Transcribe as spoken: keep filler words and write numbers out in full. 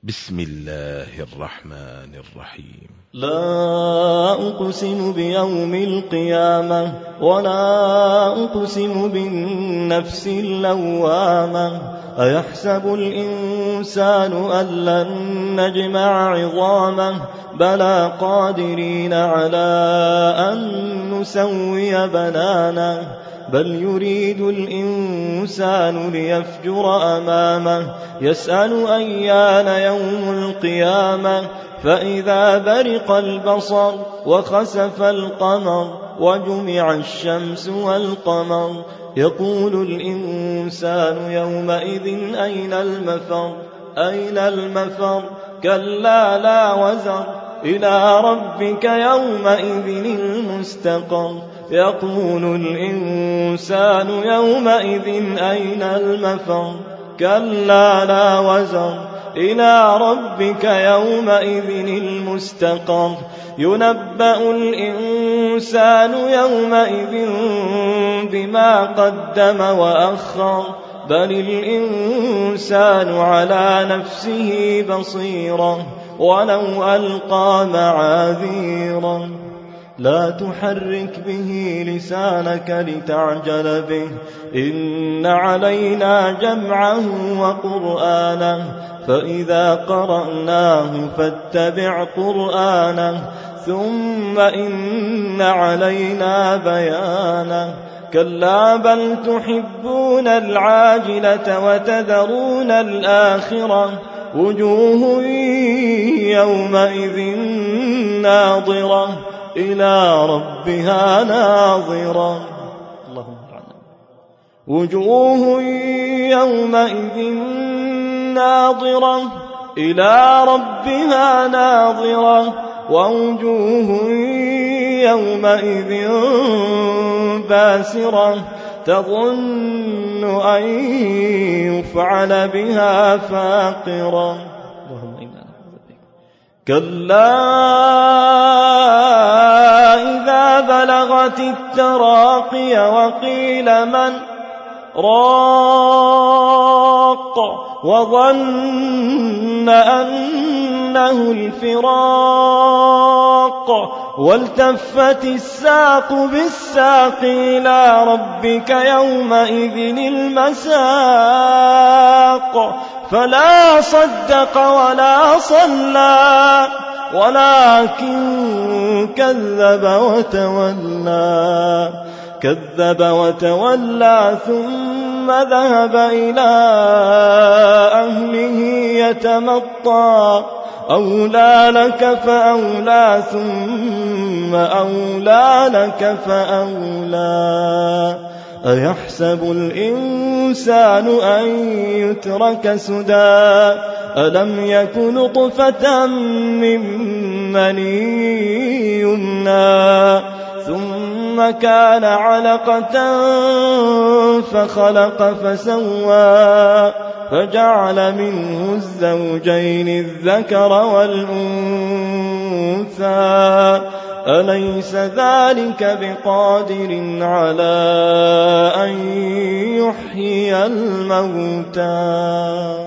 بسم الله الرحمن الرحيم. لا أقسم بيوم القيامة ولا أقسم بالنفس اللوامة أيحسب الإنسان أن لن نجمع عظامه بلى قادرين على أن نسوي بنانه بل يريد الإنسان ليفجر أمامه يسأل أيان يوم القيامة فإذا برق البصر وخسف القمر وجمع الشمس والقمر يقول الإنسان يومئذ أين المفر أين المفر كلا لا وزر إلى ربك يومئذ المستقر يقول الإنسان يومئذ أين المفر كلا لا وزر إلى ربك يومئذ المستقر ينبأ الإنسان يومئذ بما قدم وأخر بل الإنسان على نفسه بصيرة ولو ألقى معاذيرا لا تحرك به لسانك لتعجل به إن علينا جمعه وقرآنه فإذا قرأناه فاتبع قرآنه ثم إن علينا بيانه كلا بل تحبون العاجلة وتذرون الآخرة وجوه يومئذ ناظرة إلى ربها ناظرة اللهم وجوه يومئذ ناظرة إلى ربها ناظرة ووجوه يومئذ باسرة تظن أن يفعل بها فاقرة كلا إذا بلغت التراقي وقيل من راق وظن أنه الفراق والتفت الساق بالساق إلى ربك يومئذ المساق فلا صدق ولا صلى ولكن كذب وتولى كذب وتولى ثم ذهب إلى أهله يتمطى أولى لك فأولى ثم أولى لك فأولى أيحسب الإنسان أن يترك سدى ألم يكن نطفة من مني يمنى ثم كان علقة فخلق فسوى فجعل منه الزوجين الذكر والأنثى أليس ذلك بقادر على أن يحيي الموتى